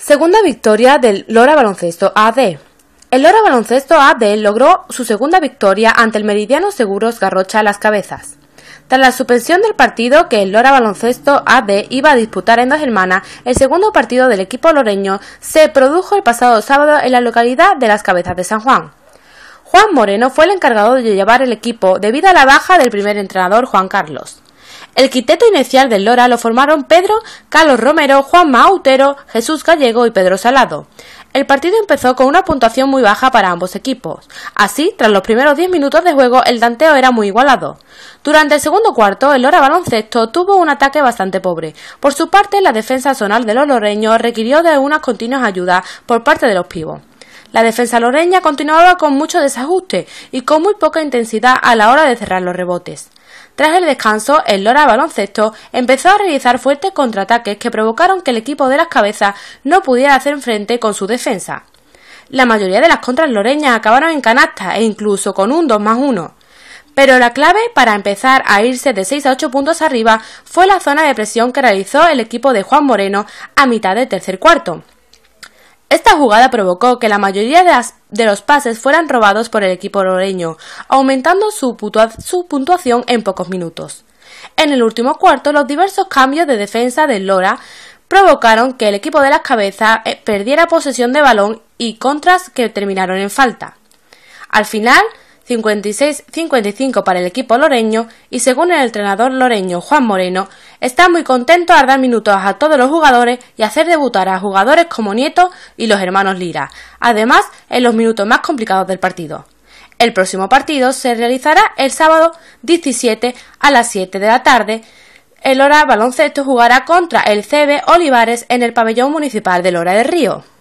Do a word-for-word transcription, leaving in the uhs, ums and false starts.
Segunda victoria del Lora Baloncesto A D. El Lora Baloncesto A D logró su segunda victoria ante el Meridiano Seguros Garrocha Las Cabezas. Tras la suspensión del partido que el Lora Baloncesto A D iba a disputar en Dos Hermanas, el segundo partido del equipo loreño se produjo el pasado sábado en la localidad de Las Cabezas de San Juan. Juan Moreno fue el encargado de llevar el equipo debido a la baja del primer entrenador Juan Carlos. El quinteto inicial del Lora lo formaron Pedro, Carlos Romero, Juan Mautero, Jesús Gallego y Pedro Salado. El partido empezó con una puntuación muy baja para ambos equipos. Así, tras los primeros diez minutos de juego, el tanteo era muy igualado. Durante el segundo cuarto, el Lora Baloncesto tuvo un ataque bastante pobre. Por su parte, la defensa zonal de los loreños requirió de unas continuas ayudas por parte de los pívos. La defensa loreña continuaba con mucho desajuste y con muy poca intensidad a la hora de cerrar los rebotes. Tras el descanso, el Lora Baloncesto empezó a realizar fuertes contraataques que provocaron que el equipo de Las Cabezas no pudiera hacer frente con su defensa. La mayoría de las contras loreñas acabaron en canasta e incluso con un dos más uno. Pero la clave para empezar a irse de seis a ocho puntos arriba fue la zona de presión que realizó el equipo de Juan Moreno a mitad del tercer cuarto. Esta jugada provocó que la mayoría de, las, de los pases fueran robados por el equipo loreño, aumentando su, putua, su puntuación en pocos minutos. En el último cuarto, los diversos cambios de defensa del Lora provocaron que el equipo de Las Cabezas perdiera posesión de balón y contras que terminaron en falta. Al final, cincuenta y seis a cincuenta y cinco para el equipo loreño y según el entrenador loreño Juan Moreno, está muy contento al dar minutos a todos los jugadores y hacer debutar a jugadores como Nieto y los hermanos Lira, además en los minutos más complicados del partido. El próximo partido se realizará el sábado diecisiete a las siete de la tarde. El Lora Baloncesto jugará contra el C B Olivares en el pabellón municipal de Lora del Río.